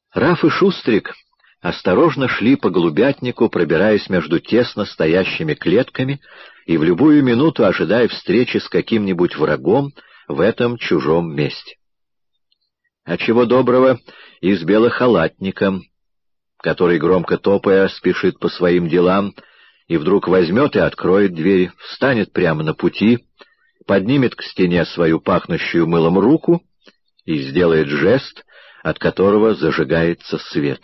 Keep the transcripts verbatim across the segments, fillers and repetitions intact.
Раф и Шустрик осторожно шли по голубятнику, пробираясь между тесно стоящими клетками и в любую минуту ожидая встречи с каким-нибудь врагом в этом чужом месте. А чего доброго и с белохалатником, который, громко топая, спешит по своим делам, и вдруг возьмет и откроет дверь, встанет прямо на пути, поднимет к стене свою пахнущую мылом руку и сделает жест, от которого зажигается свет.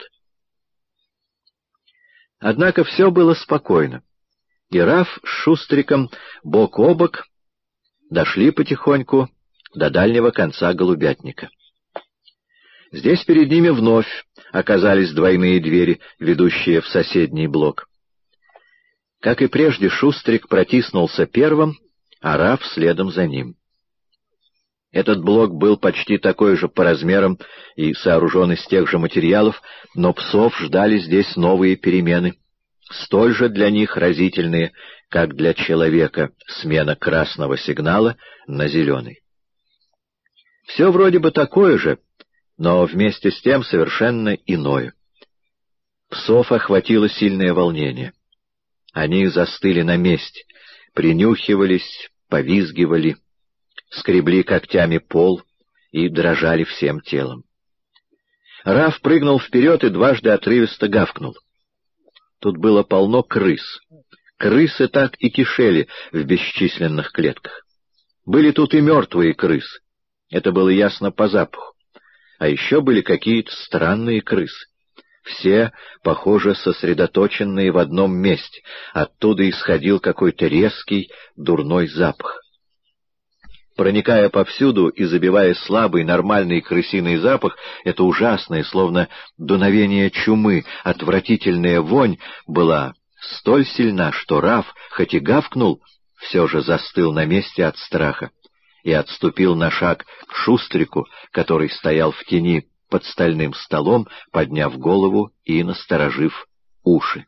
Однако все было спокойно, и Раф с Шустриком бок о бок дошли потихоньку до дальнего конца голубятника. Здесь перед ними вновь оказались двойные двери, ведущие в соседний блок. Как и прежде, Шустрик протиснулся первым, а Раф следом за ним. Этот блок был почти такой же по размерам и сооружен из тех же материалов, но псов ждали здесь новые перемены, столь же для них разительные, как для человека смена красного сигнала на зеленый. Все вроде бы такое же, но вместе с тем совершенно иное. Псов охватило сильное волнение. Они застыли на месте, принюхивались, повизгивали, скребли когтями пол и дрожали всем телом. Раф прыгнул вперед и дважды отрывисто гавкнул. Тут было полно крыс. Крысы так и кишели в бесчисленных клетках. Были тут и мертвые крысы. Это было ясно по запаху. А еще были какие-то странные крысы. Все, похоже, сосредоточенные в одном месте. Оттуда исходил какой-то резкий, дурной запах. Проникая повсюду и забивая слабый, нормальный крысиный запах, это ужасное, словно дуновение чумы, отвратительная вонь была столь сильна, что Раф, хоть и гавкнул, все же застыл на месте от страха и отступил на шаг к Шустрику, который стоял в тени под стальным столом, подняв голову и насторожив уши.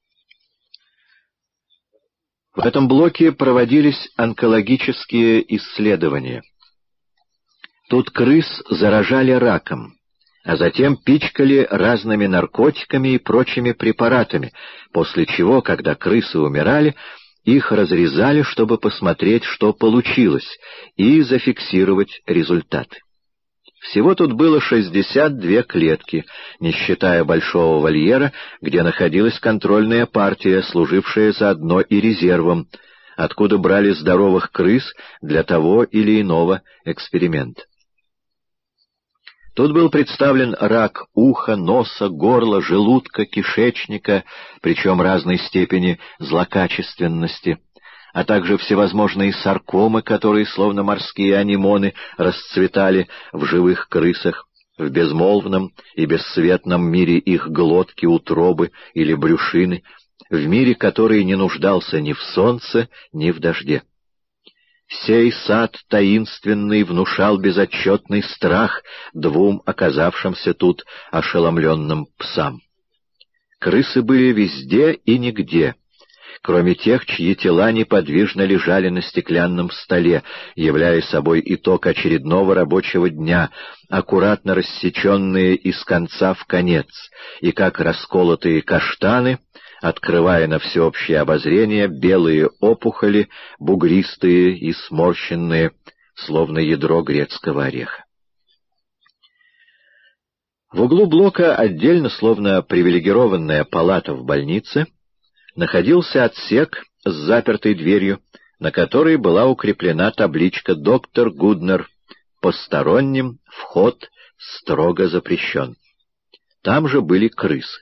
В этом блоке проводились онкологические исследования. Тут крыс заражали раком, а затем пичкали разными наркотиками и прочими препаратами, после чего, когда крысы умирали, их разрезали, чтобы посмотреть, что получилось, и зафиксировать результаты. Всего тут было шестьдесят две клетки, не считая большого вольера, где находилась контрольная партия, служившая заодно и резервом, откуда брали здоровых крыс для того или иного эксперимента. Тут был представлен рак уха, носа, горла, желудка, кишечника, причем разной степени злокачественности, а также всевозможные саркомы, которые, словно морские анимоны, расцветали в живых крысах, в безмолвном и бесцветном мире их глотки, утробы или брюшины, в мире, который не нуждался ни в солнце, ни в дожде. Сей сад таинственный внушал безотчетный страх двум оказавшимся тут ошеломленным псам. Крысы были везде и нигде, кроме тех, чьи тела неподвижно лежали на стеклянном столе, являя собой итог очередного рабочего дня, аккуратно рассеченные из конца в конец, и как расколотые каштаны, открывая на всеобщее обозрение белые опухоли, бугристые и сморщенные, словно ядро грецкого ореха. В углу блока, отдельно, словно привилегированная палата в больнице, находился отсек с запертой дверью, на которой была укреплена табличка «Доктор Гуднер. Посторонним вход строго запрещен». Там же были крысы.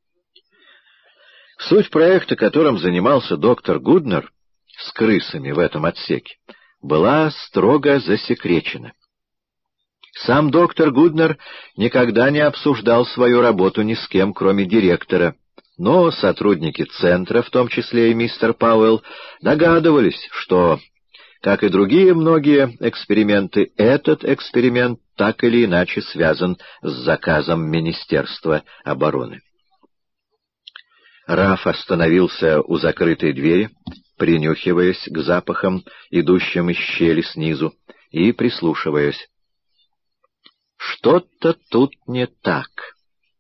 Суть проекта, которым занимался доктор Гуднер с крысами в этом отсеке, была строго засекречена. Сам доктор Гуднер никогда не обсуждал свою работу ни с кем, кроме директора, но сотрудники центра, в том числе и мистер Пауэлл, догадывались, что, как и другие многие эксперименты, этот эксперимент так или иначе связан с заказом Министерства обороны. Раф остановился у закрытой двери, принюхиваясь к запахам, идущим из щели снизу, и прислушиваясь. Что-то тут не так.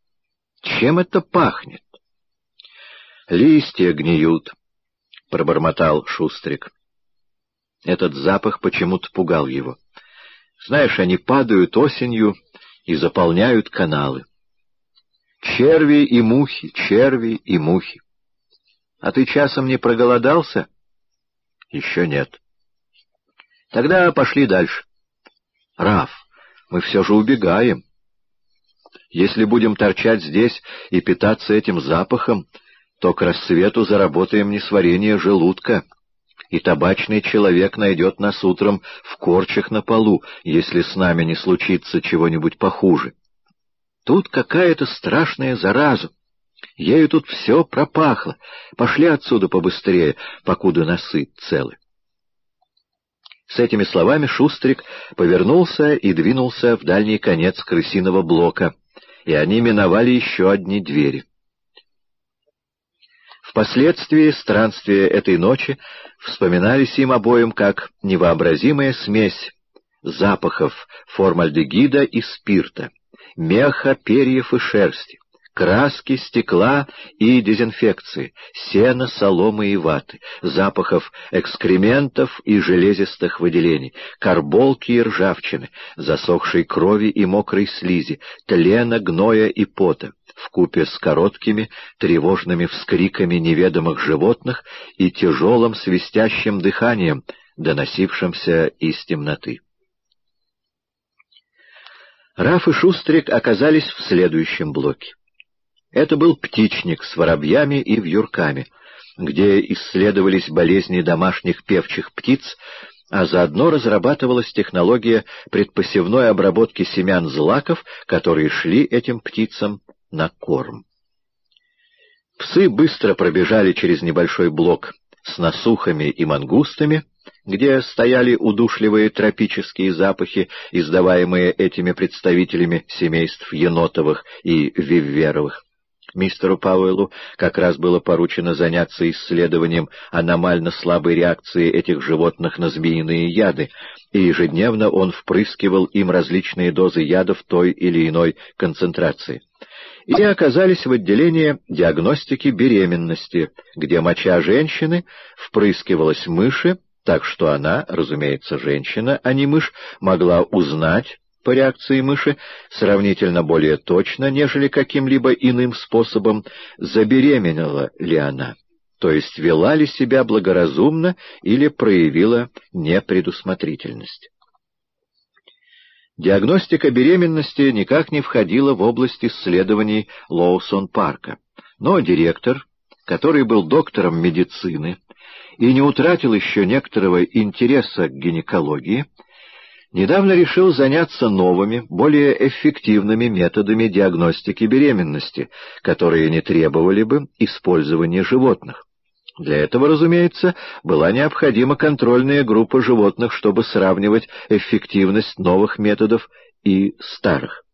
Чем это пахнет? «Листья гниют», — пробормотал Шустрик. Этот запах почему-то пугал его. Знаешь, они падают осенью и заполняют каналы. Черви и мухи, черви и мухи. А ты часом не проголодался? Еще нет. Тогда пошли дальше. Раф, мы все же убегаем. Если будем торчать здесь и питаться этим запахом, то к рассвету заработаем несварение желудка, и табачный человек найдет нас утром в корчах на полу, если с нами не случится чего-нибудь похуже. Тут какая-то страшная зараза. Ею тут все пропахло. Пошли отсюда побыстрее, покуда носы целы. С этими словами Шустрик повернулся и двинулся в дальний конец крысиного блока, и они миновали еще одни двери. Впоследствии странствия этой ночи вспоминались им обоим как невообразимая смесь запахов формальдегида и спирта, меха, перьев и шерсти, краски, стекла и дезинфекции, сена, соломы и ваты, запахов экскрементов и железистых выделений, карболки и ржавчины, засохшей крови и мокрой слизи, тлена, гноя и пота, вкупе с короткими тревожными вскриками неведомых животных и тяжелым свистящим дыханием, доносившимся из темноты. Раф и Шустрик оказались в следующем блоке. Это был птичник с воробьями и вьюрками, где исследовались болезни домашних певчих птиц, а заодно разрабатывалась технология предпосевной обработки семян злаков, которые шли этим птицам на корм. Псы быстро пробежали через небольшой блок с насухами и мангустами, где стояли удушливые тропические запахи, издаваемые этими представителями семейств енотовых и вивверовых. Мистеру Пауэллу как раз было поручено заняться исследованием аномально слабой реакции этих животных на змеиные яды, и ежедневно он впрыскивал им различные дозы ядов той или иной концентрации. И оказались в отделении диагностики беременности, где моча женщины впрыскивалась мыши, так что она, разумеется, женщина, а не мышь, могла узнать по реакции мыши сравнительно более точно, нежели каким-либо иным способом, забеременела ли она, то есть вела ли себя благоразумно или проявила непредусмотрительность. Диагностика беременности никак не входила в область исследований Лоусон-парка, но директор, который был доктором медицины и не утратил еще некоторого интереса к гинекологии, недавно решил заняться новыми, более эффективными методами диагностики беременности, которые не требовали бы использования животных. Для этого, разумеется, была необходима контрольная группа животных, чтобы сравнивать эффективность новых методов и старых.